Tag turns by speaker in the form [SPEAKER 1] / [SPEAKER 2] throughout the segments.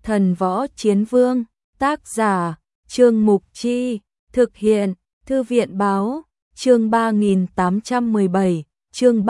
[SPEAKER 1] Thần Võ Chiến Vương, tác giả, Trương Mục Chi, thực hiện, Thư viện Báo, chương 3817, chương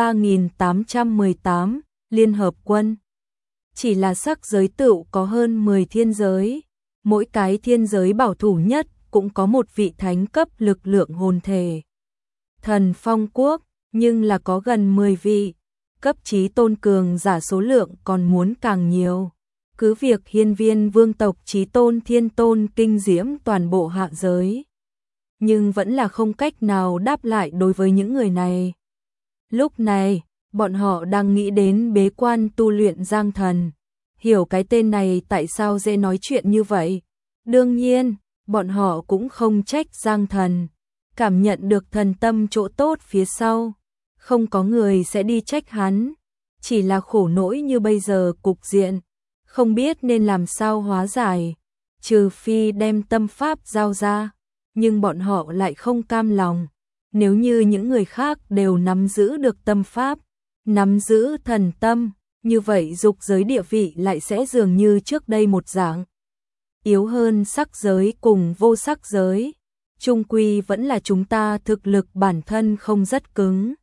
[SPEAKER 1] 3818, Liên Hợp Quân. Chỉ là sắc giới tựu có hơn 10 thiên giới, mỗi cái thiên giới bảo thủ nhất cũng có một vị thánh cấp lực lượng hồn thể. Thần Phong Quốc, nhưng là có gần 10 vị, cấp chí tôn cường giả số lượng còn muốn càng nhiều. Cứ việc hiên viên vương tộc chí tôn thiên tôn kinh diễm toàn bộ hạ giới, nhưng vẫn là không cách nào đáp lại đối với những người này. Lúc này, bọn họ đang nghĩ đến bế quan tu luyện Giang Thần. Hiểu cái tên này tại sao dễ nói chuyện như vậy. Đương nhiên, bọn họ cũng không trách Giang Thần. Cảm nhận được thần tâm chỗ tốt phía sau, không có người sẽ đi trách hắn. Chỉ là khổ nỗi như bây giờ cục diện, không biết nên làm sao hóa giải, trừ phi đem tâm pháp giao ra. Nhưng bọn họ lại không cam lòng. Nếu như những người khác đều nắm giữ được tâm pháp, nắm giữ thần tâm, như vậy dục giới địa vị lại sẽ dường như trước đây một dạng. Yếu hơn sắc giới cùng vô sắc giới, chung quy vẫn là chúng ta thực lực bản thân không rất cứng.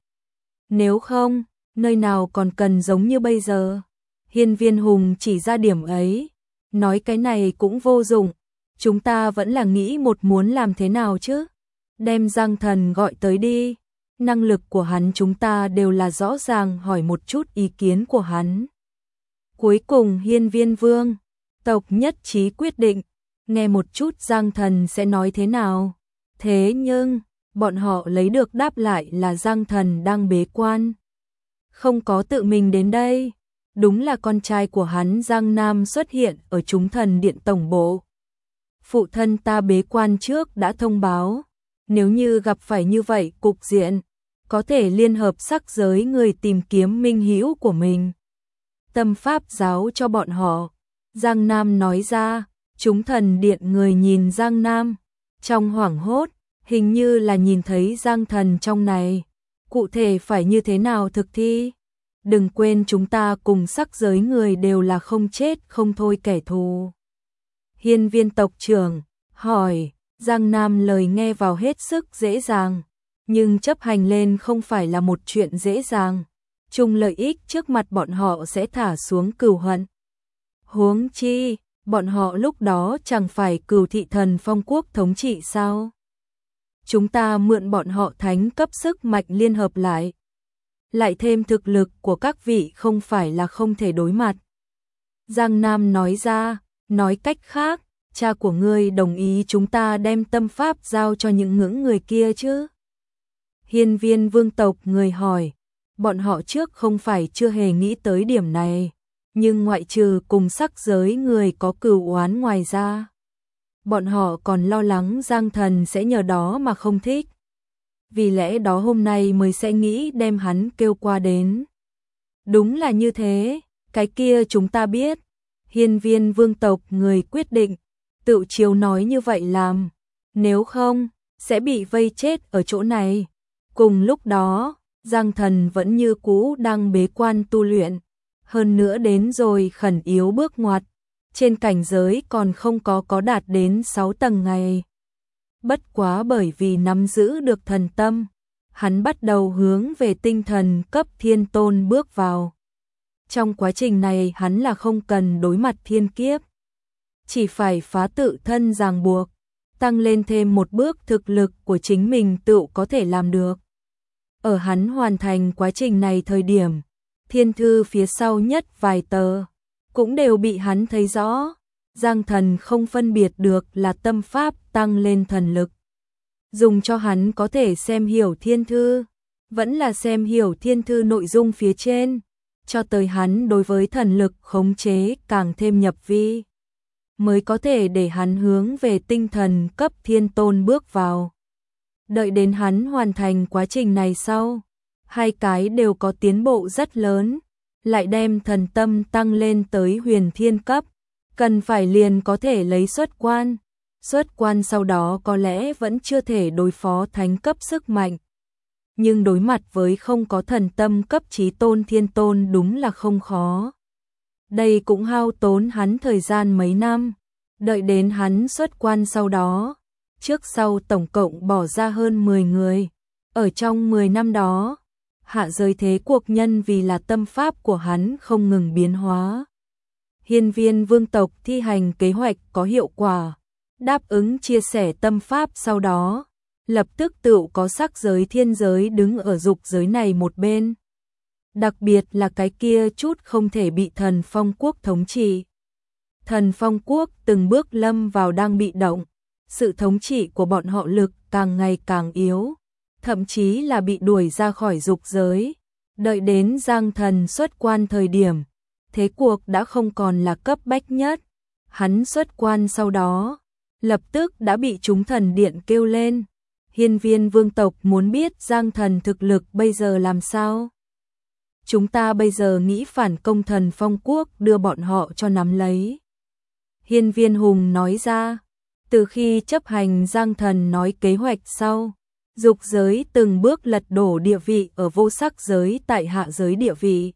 [SPEAKER 1] Nếu không, nơi nào còn cần giống như bây giờ. Hiên viên hùng chỉ ra điểm ấy, nói cái này cũng vô dụng, chúng ta vẫn là nghĩ một muốn làm thế nào chứ. Đem Giang Thần gọi tới đi, năng lực của hắn chúng ta đều là rõ ràng, hỏi một chút ý kiến của hắn. Cuối cùng hiên viên vương tộc nhất trí quyết định, nghe một chút Giang Thần sẽ nói thế nào. Thế nhưng, bọn họ lấy được đáp lại là Giang Thần đang bế quan, không có tự mình đến đây. Đúng là con trai của hắn Giang Nam xuất hiện ở chúng thần điện tổng bộ. Phụ thân ta bế quan trước đã thông báo, nếu như gặp phải như vậy cục diện, có thể liên hợp sắc giới người tìm kiếm minh hữu của mình. Tâm pháp giáo cho bọn họ. Giang Nam nói ra, chúng thần điện người nhìn Giang Nam, trong hoảng hốt, hình như là nhìn thấy Giang Thần trong này. Cụ thể phải như thế nào thực thi? Đừng quên chúng ta cùng sắc giới người đều là không chết không thôi kẻ thù. Hiên viên tộc trưởng hỏi. Giang Nam lời nghe vào hết sức dễ dàng, nhưng chấp hành lên không phải là một chuyện dễ dàng. Chung lợi ích trước mặt bọn họ sẽ thả xuống cừu hận. Huống chi, bọn họ lúc đó chẳng phải cừu thị thần Phong Quốc thống trị sao? Chúng ta mượn bọn họ thánh cấp sức mạnh liên hợp lại thêm thực lực của các vị không phải là không thể đối mặt. Giang Nam nói ra, nói cách khác, cha của ngươi đồng ý chúng ta đem tâm pháp giao cho những ngưỡng người kia chứ? Hiên viên vương tộc người hỏi, bọn họ trước không phải chưa hề nghĩ tới điểm này, nhưng ngoại trừ cùng sắc giới người có cừu oán ngoài ra, bọn họ còn lo lắng Giang Thần sẽ nhờ đó mà không thích. Vì lẽ đó hôm nay mới sẽ nghĩ đem hắn kêu qua đến. Đúng là như thế, cái kia chúng ta biết. Hiên viên vương tộc người quyết định, tự chiếu nói như vậy làm, nếu không, sẽ bị vây chết ở chỗ này. Cùng lúc đó, Giang Thần vẫn như cũ đang bế quan tu luyện, hơn nữa đến rồi khẩn yếu bước ngoặt, trên cảnh giới còn không có đạt đến 6 tầng ngày. Bất quá bởi vì nắm giữ được thần tâm, hắn bắt đầu hướng về tinh thần cấp thiên tôn bước vào. Trong quá trình này hắn là không cần đối mặt thiên kiếp, chỉ phải phá tự thân ràng buộc, tăng lên thêm một bước thực lực của chính mình tự có thể làm được. Ở hắn hoàn thành quá trình này thời điểm, thiên thư phía sau nhất vài tờ, cũng đều bị hắn thấy rõ. Giang Thần không phân biệt được là tâm pháp tăng lên thần lực, dùng cho hắn có thể xem hiểu thiên thư, vẫn là xem hiểu thiên thư nội dung phía trên, cho tới hắn đối với thần lực khống chế càng thêm nhập vi, mới có thể để hắn hướng về tinh thần cấp thiên tôn bước vào. Đợi đến hắn hoàn thành quá trình này sau, hai cái đều có tiến bộ rất lớn, lại đem thần tâm tăng lên tới huyền thiên cấp, cần phải liền có thể lấy xuất quan. Xuất quan sau đó có lẽ vẫn chưa thể đối phó thánh cấp sức mạnh, nhưng đối mặt với không có thần tâm cấp chí tôn thiên tôn đúng là không khó. Đây cũng hao tốn hắn thời gian mấy năm, đợi đến hắn xuất quan sau đó, trước sau tổng cộng bỏ ra hơn 10 người. Ở trong 10 năm đó, hạ giới thế cuộc nhân vì là tâm pháp của hắn không ngừng biến hóa. Hiên Viên vương tộc thi hành kế hoạch có hiệu quả, đáp ứng chia sẻ tâm pháp sau đó, lập tức tự có sắc giới thiên giới đứng ở dục giới này một bên. Đặc biệt là cái kia chút không thể bị Thần Phong quốc thống trị. Thần Phong quốc từng bước lâm vào đang bị động, sự thống trị của bọn họ lực càng ngày càng yếu, thậm chí là bị đuổi ra khỏi dục giới. Đợi đến Giang Thần xuất quan thời điểm, thế cuộc đã không còn là cấp bách nhất. Hắn xuất quan sau đó, lập tức đã bị chúng thần điện kêu lên. Hiên Viên vương tộc muốn biết Giang Thần thực lực bây giờ làm sao? Chúng ta bây giờ nghĩ phản công Thần Phong quốc đưa bọn họ cho nắm lấy. Hiên Viên Hùng nói ra, từ khi chấp hành Giang Thần nói kế hoạch sau, dục giới từng bước lật đổ địa vị ở vô sắc giới tại hạ giới địa vị.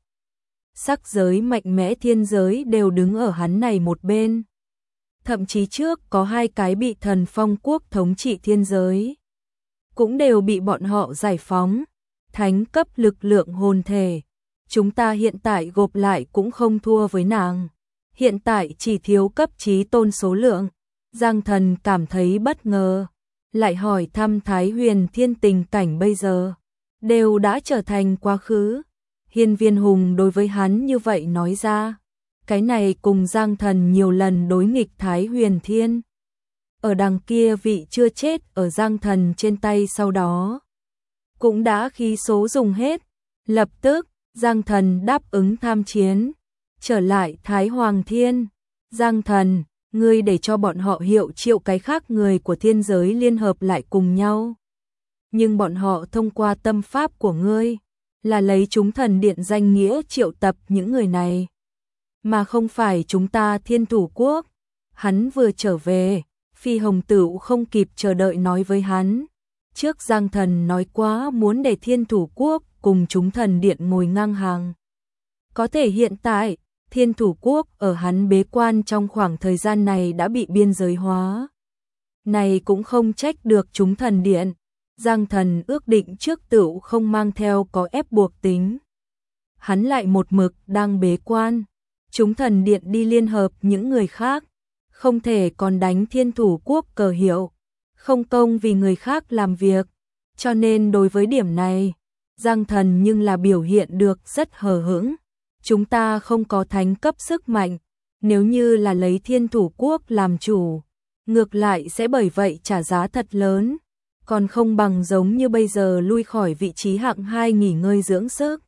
[SPEAKER 1] Sắc giới mạnh mẽ thiên giới đều đứng ở hắn này một bên. Thậm chí trước có 2 cái bị Thần Phong quốc thống trị thiên giới, cũng đều bị bọn họ giải phóng, thánh cấp lực lượng hồn thể. Chúng ta hiện tại gộp lại cũng không thua với nàng. Hiện tại chỉ thiếu cấp chí tôn số lượng. Giang Thần cảm thấy bất ngờ, lại hỏi thăm Thái Huyền Thiên tình cảnh bây giờ, đều đã trở thành quá khứ. Hiên Viên Hùng đối với hắn như vậy nói ra, cái này cùng Giang Thần nhiều lần đối nghịch Thái Huyền Thiên. Ở đằng kia vị chưa chết ở Giang Thần trên tay sau đó, cũng đã khí số dùng hết, lập tức Giang Thần đáp ứng tham chiến, trở lại Thái Hoàng Thiên. Giang Thần, ngươi để cho bọn họ hiệu triệu cái khác người của thiên giới liên hợp lại cùng nhau. Nhưng bọn họ thông qua tâm pháp của ngươi, là lấy chúng thần điện danh nghĩa triệu tập những người này, mà không phải chúng ta Thiên Thủ Quốc. Hắn vừa trở về, Phi Hồng Tửu không kịp chờ đợi nói với hắn, trước Giang Thần nói quá muốn để Thiên Thủ Quốc cùng chúng thần điện ngồi ngang hàng. Có thể hiện tại, Thiên Thủ Quốc ở hắn bế quan trong khoảng thời gian này đã bị biên giới hóa. Này cũng không trách được chúng thần điện. Giang Thần ước định trước tựu không mang theo có ép buộc tính. Hắn lại một mực đang bế quan. Chúng thần điện đi liên hợp những người khác, không thể còn đánh Thiên Thủ Quốc cờ hiệu, không công vì người khác làm việc. Cho nên đối với điểm này, Giang Thần nhưng là biểu hiện được rất hờ hững. Chúng ta không có thánh cấp sức mạnh, nếu như là lấy Thiên Thủ Quốc làm chủ, ngược lại sẽ bởi vậy trả giá thật lớn, còn không bằng giống như bây giờ lui khỏi vị trí hạng 2 nghỉ ngơi dưỡng sức.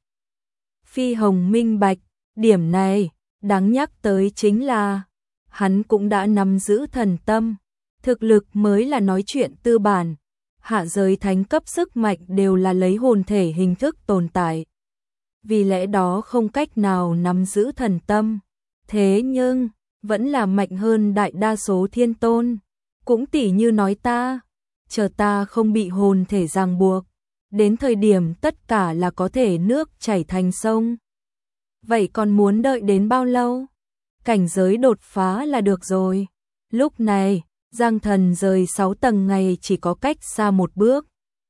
[SPEAKER 1] Phi Hồng minh bạch, điểm này, đáng nhắc tới chính là, hắn cũng đã nắm giữ thần tâm, thực lực mới là nói chuyện tư bản, hạ giới thánh cấp sức mạnh đều là lấy hồn thể hình thức tồn tại. Vì lẽ đó không cách nào nắm giữ thần tâm, thế nhưng, vẫn là mạnh hơn đại đa số thiên tôn. Cũng tỉ như nói ta, chờ ta không bị hồn thể ràng buộc, đến thời điểm tất cả là có thể nước chảy thành sông. Vậy còn muốn đợi đến bao lâu? Cảnh giới đột phá là được rồi. Lúc này, Giang Thần rời 6 tầng ngày chỉ có cách xa một bước.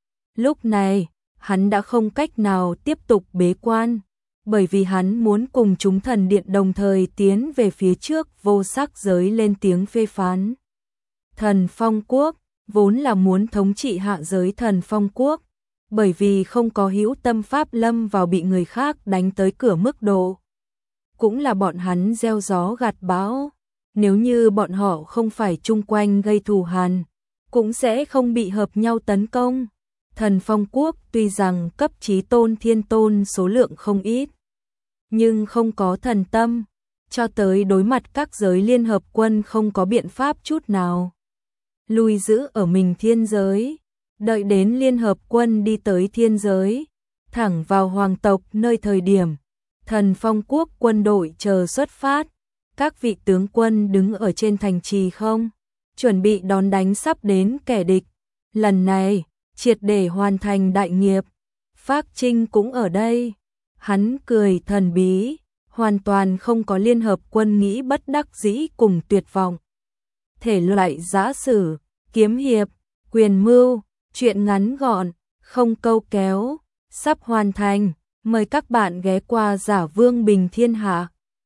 [SPEAKER 1] Lúc này, hắn đã không cách nào tiếp tục bế quan, bởi vì hắn muốn cùng chúng thần điện đồng thời tiến về phía trước vô sắc giới lên tiếng phê phán. Thần Phong Quốc vốn là muốn thống trị hạ giới Thần Phong Quốc, bởi vì không có hữu tâm pháp lâm vào bị người khác đánh tới cửa mức độ. Cũng là bọn hắn gieo gió gặt bão, nếu như bọn họ không phải chung quanh gây thù hằn, cũng sẽ không bị hợp nhau tấn công. Thần Phong Quốc tuy rằng cấp chí tôn thiên tôn số lượng không ít, nhưng không có thần tâm, cho tới đối mặt các giới liên hợp quân không có biện pháp chút nào. Lùi giữ ở mình thiên giới, đợi đến liên hợp quân đi tới thiên giới, thẳng vào hoàng tộc nơi thời điểm, Thần Phong Quốc quân đội chờ xuất phát, các vị tướng quân đứng ở trên thành trì không, chuẩn bị đón đánh sắp đến kẻ địch. Lần này, triệt để hoàn thành đại nghiệp. Phác Trinh cũng ở đây. Hắn cười thần bí, hoàn toàn không có liên hợp quân nghĩ bất đắc dĩ cùng tuyệt vọng. Thể loại giã sử, kiếm hiệp, quyền mưu, truyện ngắn gọn, không câu kéo, sắp hoàn thành. Mời các bạn ghé qua Giả Vương Bình Thiên Hạ.